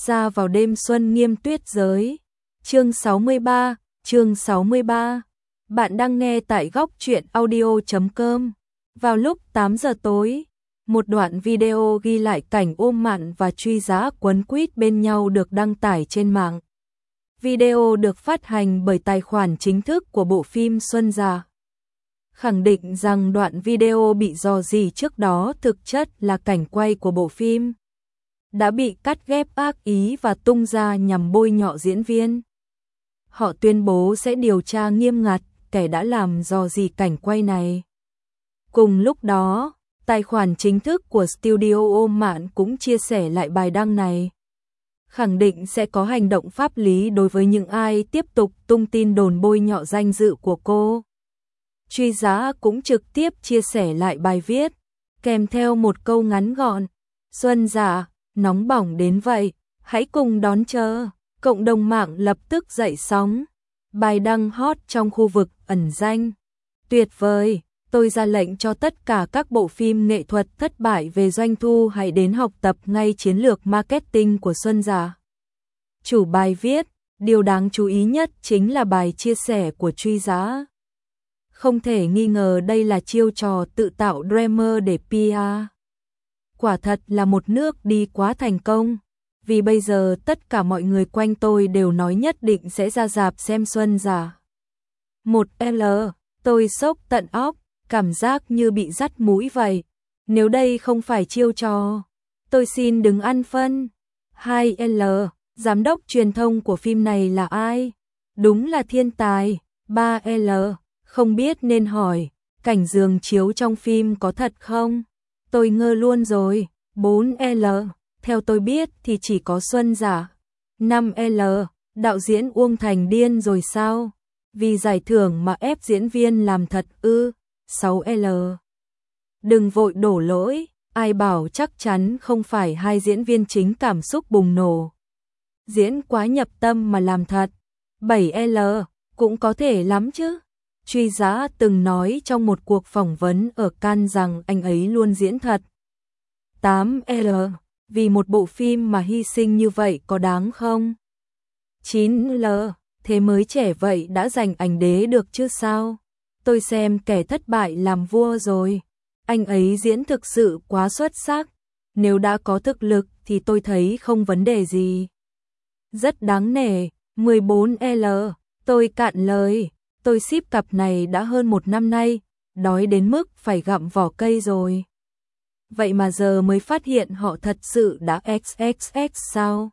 ra vào đêm xuân nghiêm tuyết giới. Chương 63. Bạn đang nghe tại góc truyện audio.com. Vào lúc 8 giờ tối, một đoạn video ghi lại cảnh ôm mạn và Truy Giá quấn quýt bên nhau được đăng tải trên mạng. Video được phát hành bởi tài khoản chính thức của bộ phim Xuân Dạ. Khẳng định rằng đoạn video bị rò rỉ trước đó thực chất là cảnh quay của bộ phim, đã bị cắt ghép ác ý và tung ra nhằm bôi nhọ diễn viên. Họ tuyên bố sẽ điều tra nghiêm ngặt kẻ đã làm rò rỉ cảnh quay này. Cùng lúc đó, tài khoản chính thức của studio ôm mạn cũng chia sẻ lại bài đăng này, khẳng định sẽ có hành động pháp lý đối với những ai tiếp tục tung tin đồn bôi nhọ danh dự của cô. Truy Giá cũng trực tiếp chia sẻ lại bài viết, kèm theo một câu ngắn gọn: Xuân Dạ, nóng bỏng đến vậy, hãy cùng đón chờ. Cộng đồng mạng lập tức dậy sóng. Bài đăng hot trong khu vực ẩn danh. Tuyệt vời, tôi ra lệnh cho tất cả các bộ phim nghệ thuật thất bại về doanh thu hãy đến học tập ngay chiến lược marketing của Xuân Dạ. Chủ bài viết, điều đáng chú ý nhất chính là bài chia sẻ của Truy Giá. Không thể nghi ngờ đây là chiêu trò tự tạo drama để PR. Quả thật là một nước đi quá thành công, vì bây giờ tất cả mọi người quanh tôi đều nói nhất định sẽ ra rạp xem Xuân Dạ. 1L, tôi sốc tận óc, cảm giác như bị dắt mũi vậy. Nếu đây không phải chiêu trò, tôi xin đừng ăn phân. 2L, giám đốc truyền thông của phim này là ai? Đúng là thiên tài. 3L, không biết nên hỏi, cảnh giường chiếu trong phim có thật không? Tôi ngơ luôn rồi. 4L, theo tôi biết thì chỉ có Xuân Dạ. 5L, đạo diễn Uông Thành điên rồi sao? Vì giải thưởng mà ép diễn viên làm thật ư? 6L, đừng vội đổ lỗi, ai bảo chắc chắn không phải hai diễn viên chính cảm xúc bùng nổ, diễn quá nhập tâm mà làm thật. 7L, cũng có thể lắm chứ. Truy Giá từng nói trong một cuộc phỏng vấn ở Cannes rằng anh ấy luôn diễn thật. 8L, vì một bộ phim mà hy sinh như vậy có đáng không? 9L, thế mới trẻ vậy đã giành ảnh đế được chứ sao? Tôi xem Kẻ thất bại làm vua rồi. Anh ấy diễn thực sự quá xuất sắc. Nếu đã có thực lực thì tôi thấy không vấn đề gì. Rất đáng nể. 14L, tôi cạn lời. Tôi ship cặp này đã hơn 1 năm nay, đói đến mức phải gặm vỏ cây rồi. Vậy mà giờ mới phát hiện họ thật sự đã XXX sao?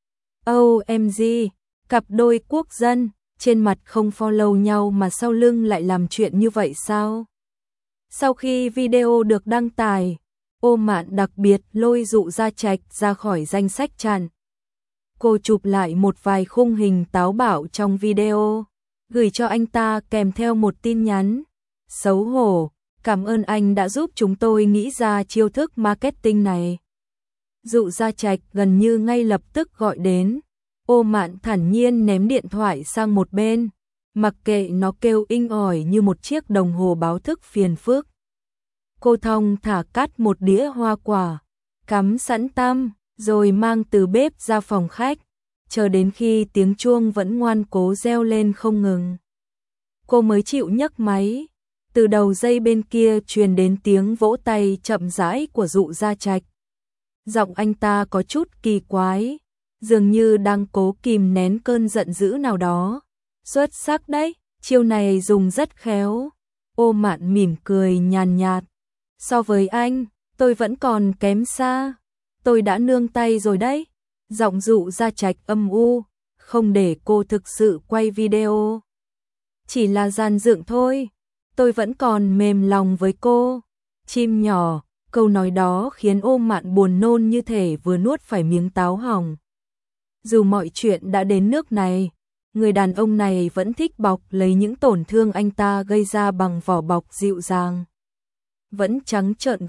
OMG, cặp đôi quốc dân, trên mặt không follow nhau mà sau lưng lại làm chuyện như vậy sao? Sau khi video được đăng tải, ôm mạn đặc biệt lôi Dụ Gia Trạch ra khỏi danh sách chặn. Cô chụp lại một vài khung hình táo bạo trong video, gửi cho anh ta kèm theo một tin nhắn. Xấu hổ, cảm ơn anh đã giúp chúng tôi nghĩ ra chiêu thức marketing này. Dụ Gia Trạch gần như ngay lập tức gọi đến. Ôm mạn thản nhiên ném điện thoại sang một bên, mặc kệ nó kêu inh ỏi như một chiếc đồng hồ báo thức phiền phức. Cô thong thả cắt một đĩa hoa quả, cắm sẵn tăm, rồi mang từ bếp ra phòng khách, chờ đến khi tiếng chuông vẫn ngoan cố reo lên không ngừng. Cô mới chịu nhấc máy. Từ đầu dây bên kia truyền đến tiếng vỗ tay chậm rãi của Dụ Gia Trạch. Giọng anh ta có chút kỳ quái, dường như đang cố kìm nén cơn giận dữ nào đó. Xuất sắc đấy, chiêu này dùng rất khéo. Ôm mạn mỉm cười nhàn nhạt. So với anh, tôi vẫn còn kém xa. Tôi đã nương tay rồi đấy. Giọng Dụ Gia Trạch âm u, không để cô thực sự quay video. Chỉ là dàn dựng thôi. Tôi vẫn còn mềm lòng với cô. Chim nhỏ, câu nói đó khiến ôm mạn buồn nôn như thể vừa nuốt phải miếng táo hỏng. Dù mọi chuyện đã đến nước này, người đàn ông này vẫn thích bọc lấy những tổn thương anh ta gây ra bằng vỏ bọc dịu dàng. Vẫn trắng trợn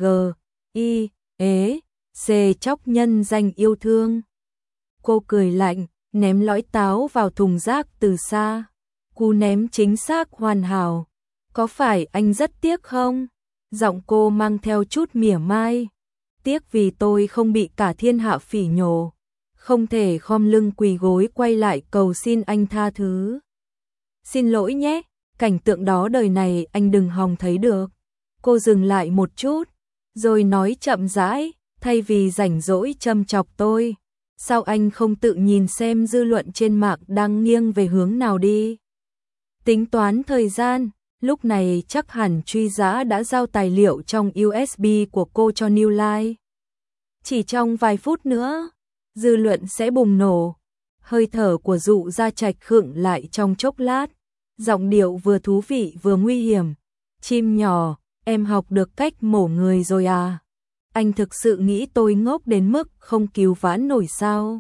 chóc nhân danh yêu thương. Cô cười lạnh, ném lõi táo vào thùng rác từ xa. Cú ném chính xác hoàn hảo. Có phải anh rất tiếc không? Giọng cô mang theo chút mỉa mai. Tiếc vì tôi không bị cả thiên hạ phỉ nhổ. không thể khom lưng quỳ gối quay lại cầu xin anh tha thứ. Xin lỗi nhé, cảnh tượng đó đời này anh đừng hòng thấy được. Cô dừng lại một chút, rồi nói chậm rãi, thay vì rảnh rỗi châm chọc tôi. Sao anh không tự nhìn xem dư luận trên mạng đang nghiêng về hướng nào đi? Tính toán thời gian, lúc này chắc hẳn truy giã đã giao tài liệu trong USB của cô cho New Life. Chỉ trong vài phút nữa, dư luận sẽ bùng nổ. Hơi thở của Dụ Gia Trạch khựng lại trong chốc lát, giọng điệu vừa thú vị vừa nguy hiểm. Chim nhỏ, em học được cách mổ người rồi à? Anh thực sự nghĩ tôi ngốc đến mức không cứu vãn nổi sao?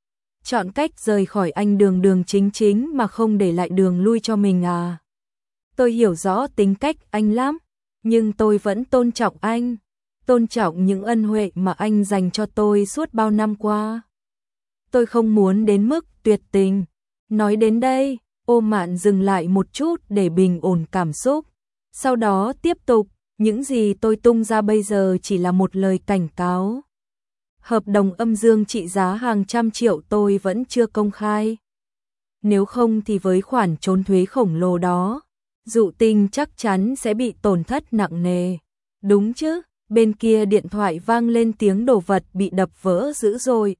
Chọn cách rời khỏi anh đường đường chính chính mà không để lại đường lui cho mình à? Tôi hiểu rõ tính cách anh lắm, nhưng tôi vẫn tôn trọng anh, tôn trọng những ân huệ mà anh dành cho tôi suốt bao năm qua. Tôi không muốn đến mức tuyệt tình. Nói đến đây, Ô Mạn dừng lại một chút để bình ổn cảm xúc. Sau đó tiếp tục, những gì tôi tung ra bây giờ chỉ là một lời cảnh cáo. Hợp đồng âm dương trị giá hàng trăm triệu tôi vẫn chưa công khai. Nếu không thì với khoản trốn thuế khổng lồ đó, Dụ Tinh chắc chắn sẽ bị tổn thất nặng nề. Đúng chứ? Bên kia điện thoại vang lên tiếng đồ vật bị đập vỡ dữ dội.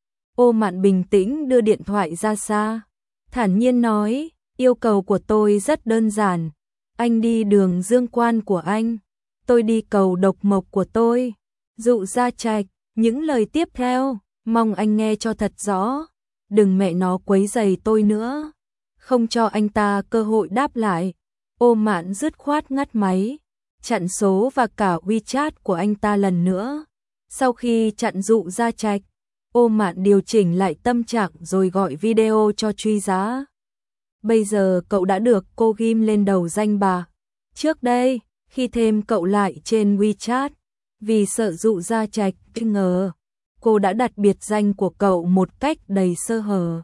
Ô Mạn bình tĩnh đưa điện thoại ra xa, thản nhiên nói, yêu cầu của tôi rất đơn giản. Anh đi đường dương quan của anh, tôi đi cầu độc mộc của tôi. Dụ Gia Trạch, những lời tiếp theo, mong anh nghe cho thật rõ. Đừng mẹ nó quấy rầy tôi nữa. Không cho anh ta cơ hội đáp lại. Ô Mạn dứt khoát ngắt máy, chặn số và cả WeChat của anh ta lần nữa. Sau khi chặn Dụ Gia Trạch, Ô Mạn điều chỉnh lại tâm trạng rồi gọi video cho truy giá. Bây giờ cậu đã được cô ghim lên đầu danh bạ. Trước đây, khi thêm cậu lại trên WeChat, vì sợ Dụ Gia Trạch bất ngờ, cô đã đặt biệt danh của cậu một cách đầy sơ hở.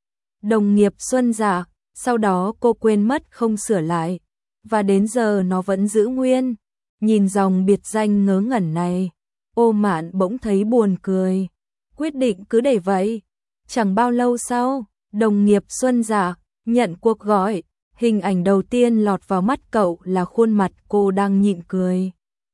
Đồng nghiệp Xuân Dạ, sau đó cô quên mất không sửa lại, và đến giờ nó vẫn giữ nguyên. Nhìn dòng biệt danh ngớ ngẩn này, Ô Mạn bỗng thấy buồn cười. Quyết định cứ để vậy. Chẳng bao lâu sau, đồng nghiệp Xuân Dạ nhận cuộc gọi, hình ảnh đầu tiên lọt vào mắt cậu là khuôn mặt cô đang nhịn cười.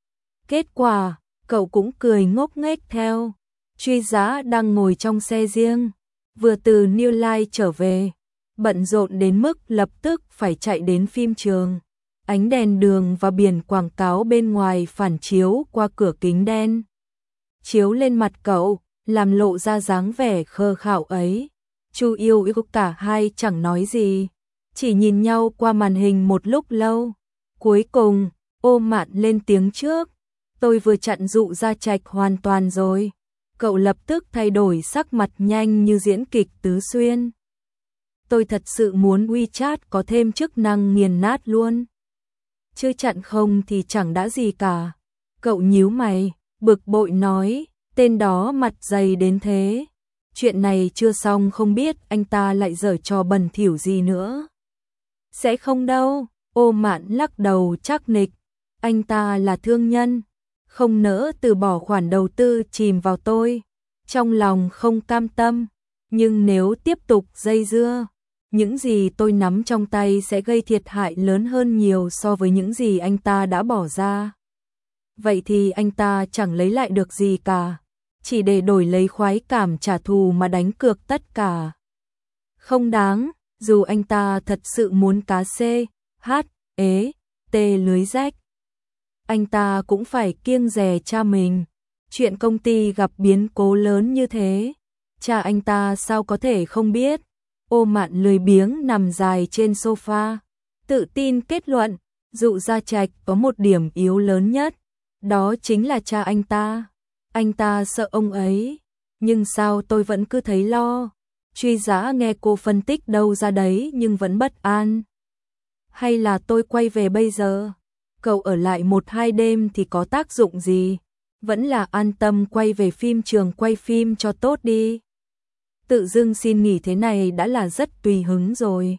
Kết quả, cậu cũng cười ngốc nghếch theo. Truy giá đang ngồi trong xe riêng, vừa từ New Life trở về, bận rộn đến mức lập tức phải chạy đến phim trường. Ánh đèn đường và biển quảng cáo bên ngoài phản chiếu qua cửa kính đen, chiếu lên mặt cậu, làm lộ ra dáng vẻ khờ khạo ấy. Chu yêu cả hai chẳng nói gì, chỉ nhìn nhau qua màn hình một lúc lâu. Cuối cùng, Ô Mạn lên tiếng trước, tôi vừa chặn Dụ Gia Trạch hoàn toàn rồi. Cậu lập tức thay đổi sắc mặt nhanh như diễn kịch tứ xuyên. Tôi thật sự muốn WeChat có thêm chức năng nghiền nát luôn. Chứ chặn không thì chẳng đã gì cả. Cậu nhíu mày, bực bội nói, tên đó mặt dày đến thế. Chuyện này chưa xong không biết anh ta lại giở trò bẩn thỉu gì nữa. Sẽ không đâu, Ô Mạn lắc đầu chắc nịch. Anh ta là thương nhân, không nỡ từ bỏ khoản đầu tư chìm vào tôi. Trong lòng không cam tâm, nhưng nếu tiếp tục dây dưa, những gì tôi nắm trong tay sẽ gây thiệt hại lớn hơn nhiều so với những gì anh ta đã bỏ ra. Vậy thì anh ta chẳng lấy lại được gì cả, chỉ để đổi lấy khoái cảm trả thù mà đánh cược tất cả. Không đáng, dù anh ta thật sự muốn cá xê, hát, ế, tê lưới rách. Anh ta cũng phải kiêng dè cha mình. Chuyện công ty gặp biến cố lớn như thế, cha anh ta sao có thể không biết. Ô Mạn lười biếng nằm dài trên sofa, tự tin kết luận, Dụ Gia Trạch có một điểm yếu lớn nhất, đó chính là cha anh ta. Anh ta sợ ông ấy, nhưng sao tôi vẫn cứ thấy lo. Truy giá nghe cô phân tích đâu ra đấy nhưng vẫn bất an. Hay là tôi quay về bây giờ? Cậu ở lại 1-2 đêm thì có tác dụng gì? Vẫn là an tâm quay về phim trường quay phim cho tốt đi. Tự dưng xin nghỉ thế này đã là rất tùy hứng rồi.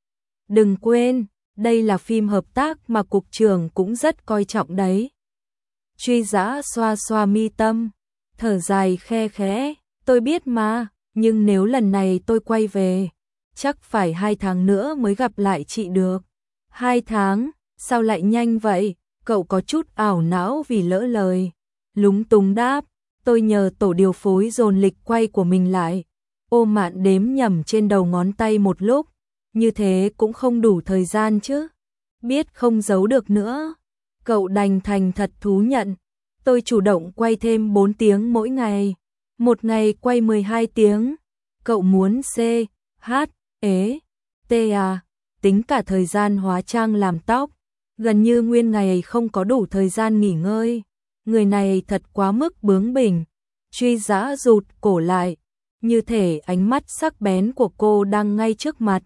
Đừng quên, đây là phim hợp tác mà cục trưởng cũng rất coi trọng đấy. Truy giá xoa xoa mi tâm, thở dài khe khẽ, tôi biết mà, nhưng nếu lần này tôi quay về, chắc phải 2 tháng nữa mới gặp lại chị được. 2 tháng, sao lại nhanh vậy? Cậu có chút ảo não vì lỡ lời. Lúng túng đáp, tôi nhờ tổ điều phối dồn lịch quay của mình lại. Ô Mạn đếm nhầm trên đầu ngón tay một lúc, như thế cũng không đủ thời gian chứ. Biết không giấu được nữa. Cậu đành thành thật thú nhận. Tôi chủ động quay thêm 4 tiếng mỗi ngày. Một ngày quay 12 tiếng. Cậu muốn C, H, E, T à? Tính cả thời gian hóa trang làm tóc. Gần như nguyên ngày không có đủ thời gian nghỉ ngơi. Người này thật quá mức bướng bỉnh. Truy Dã rụt cổ lại, như thể ánh mắt sắc bén của cô đang ngay trước mặt.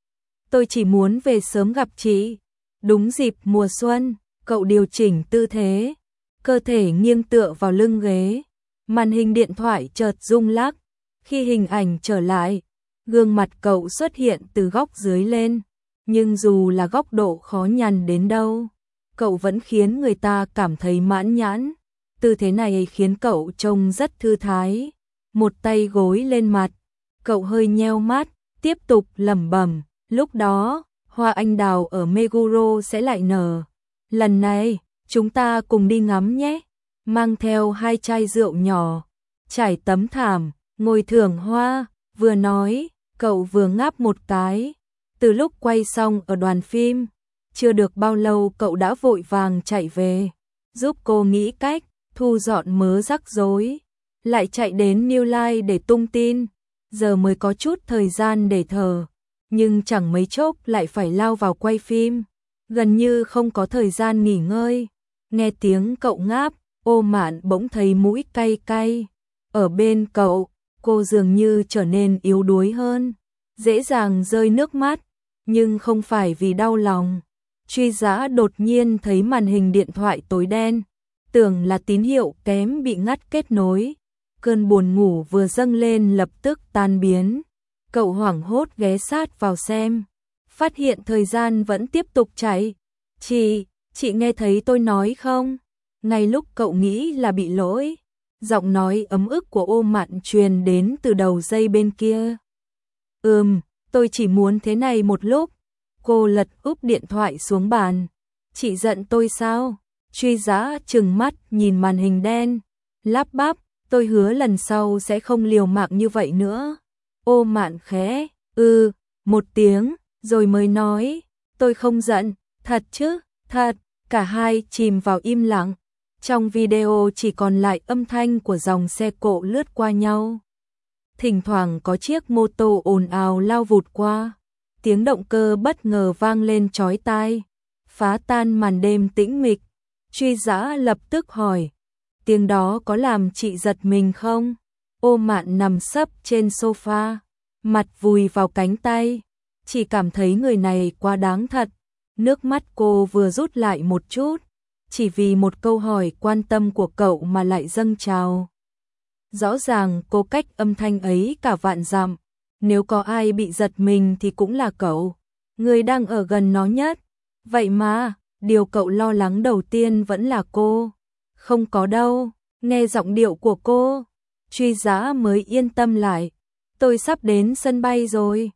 Tôi chỉ muốn về sớm gặp chị. Đúng dịp mùa xuân, cậu điều chỉnh tư thế, cơ thể nghiêng tựa vào lưng ghế. Màn hình điện thoại chợt rung lắc. Khi hình ảnh trở lại, gương mặt cậu xuất hiện từ góc dưới lên. Nhưng dù là góc độ khó nhằn đến đâu, cậu vẫn khiến người ta cảm thấy mãn nhãn. Tư thế này khiến cậu trông rất thư thái. Một tay gối lên mặt, cậu hơi nheo mắt, tiếp tục lẩm bẩm, lúc đó, hoa anh đào ở Meguro sẽ lại nở. Lần này, chúng ta cùng đi ngắm nhé. Mang theo 2 chai rượu nhỏ, trải tấm thảm, ngồi thưởng hoa, vừa nói, cậu vừa ngáp một cái. Từ lúc quay xong ở đoàn phim, chưa được bao lâu cậu đã vội vàng chạy về, giúp cô nghĩ cách thu dọn mớ rắc rối, lại chạy đến New Line để tung tin, giờ mới có chút thời gian để thở, nhưng chẳng mấy chốc lại phải lao vào quay phim, gần như không có thời gian nghỉ ngơi. Nghe tiếng cậu ngáp, Ô Mạn bỗng thấy mũi cay cay. Ở bên cậu, cô dường như trở nên yếu đuối hơn, dễ dàng rơi nước mắt, nhưng không phải vì đau lòng. Truy Dã đột nhiên thấy màn hình điện thoại tối đen, tưởng là tín hiệu kém bị ngắt kết nối. Cơn buồn ngủ vừa dâng lên lập tức tan biến. Cậu hoảng hốt ghé sát vào xem, phát hiện thời gian vẫn tiếp tục chạy. Chị nghe thấy tôi nói không? Ngay lúc cậu nghĩ là bị lỗi, giọng nói ấm ức của Ô Mạn truyền đến từ đầu dây bên kia. Tôi chỉ muốn thế này một lúc. Cô lật úp điện thoại xuống bàn. Chị giận tôi sao? Truy Dã trừng mắt nhìn màn hình đen, lắp bắp, tôi hứa lần sau sẽ không liều mạng như vậy nữa. Ô Mạn khẽ, một tiếng, rồi mới nói, tôi không giận, thật chứ, thật. Cả hai chìm vào im lặng. Trong video chỉ còn lại âm thanh của dòng xe cộ lướt qua nhau. Thỉnh thoảng có chiếc mô tô ồn ào lao vụt qua. Tiếng động cơ bất ngờ vang lên chói tai, phá tan màn đêm tĩnh mịch. Truy Dã lập tức hỏi, tiếng đó có làm chị giật mình không? Ô Mạn nằm sấp trên sofa, mặt vùi vào cánh tay, chỉ cảm thấy người này quá đáng thật. Nước mắt cô vừa rút lại một chút, chỉ vì một câu hỏi quan tâm của cậu mà lại dâng trào. Rõ ràng cô cách âm thanh ấy cả vạn dặm, nếu có ai bị giật mình thì cũng là cậu, người đang ở gần nó nhất. Vậy mà, điều cậu lo lắng đầu tiên vẫn là cô. Không có đâu, nghe giọng điệu của cô, Truy Dã mới yên tâm lại. Tôi sắp đến sân bay rồi.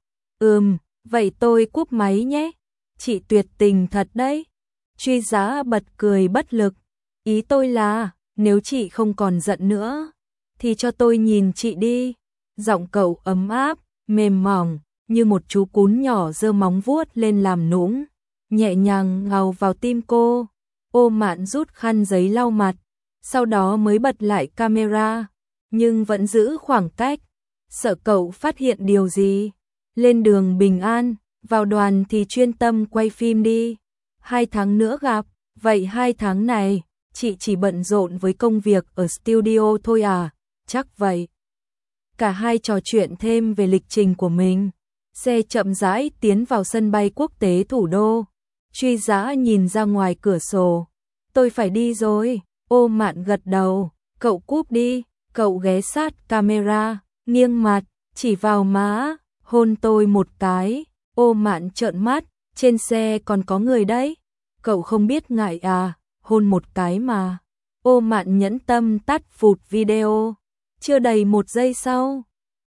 Vậy tôi cúp máy nhé. Chị tuyệt tình thật đấy. Truy Dã bật cười bất lực. Ý tôi là, nếu chị không còn giận nữa, thì cho tôi nhìn chị đi. Giọng cậu ấm áp, mềm mỏng, như một chú cún nhỏ giơ móng vuốt lên làm nũng, nhẹ nhàng ngào vào tim cô. Ô Mạn rút khăn giấy lau mặt, sau đó mới bật lại camera, nhưng vẫn giữ khoảng cách, sợ cậu phát hiện điều gì. Lên đường bình an, vào đoàn thì chuyên tâm quay phim đi. 2 tháng nữa gặp, vậy 2 tháng này, chị chỉ bận rộn với công việc ở studio thôi à? Chắc vậy. Cả hai trò chuyện thêm về lịch trình của mình. Xe chậm rãi tiến vào sân bay quốc tế thủ đô. Truy Dã nhìn ra ngoài cửa sổ. Tôi phải đi rồi. Ô Mạn gật đầu. Cậu cúp đi. Cậu ghé sát camera, nghiêng mặt, chỉ vào má, hôn tôi một cái. Ô Mạn trợn mắt, trên xe còn có người đấy. Cậu không biết ngại à, hôn một cái mà. Ô Mạn nhẫn tâm tắt phụt video. Chưa đầy 1 giây sau,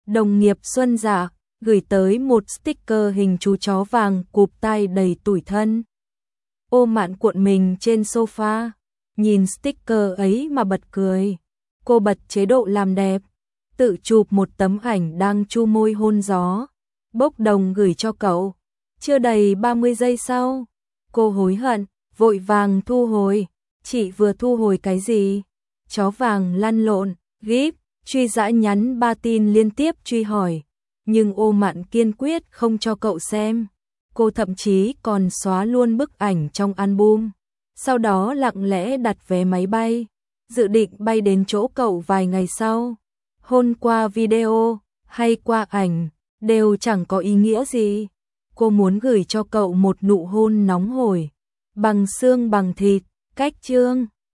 Đồng nghiệp Xuân Dạ gửi tới một sticker hình chú chó vàng cụp tai đầy tủi thân. Ô Mạn cuộn mình trên sofa, nhìn sticker ấy mà bật cười. Cô bật chế độ làm đẹp, tự chụp một tấm ảnh đang chu môi hôn gió, bốc đồng gửi cho cậu. Chưa đầy 30 giây sau, cô hối hận, vội vàng thu hồi. Chị vừa thu hồi cái gì? Chó vàng lăn lộn, gíp, Truy Dã nhắn 3 tin liên tiếp truy hỏi, nhưng Ô Mạn kiên quyết không cho cậu xem. Cô thậm chí còn xóa luôn bức ảnh trong album. Sau đó lặng lẽ đặt vé máy bay, dự định bay đến chỗ cậu vài ngày sau. Hôn qua video hay qua ảnh đều chẳng có ý nghĩa gì. Cô muốn gửi cho cậu một nụ hôn nóng hổi, bằng xương bằng thịt, cách chương.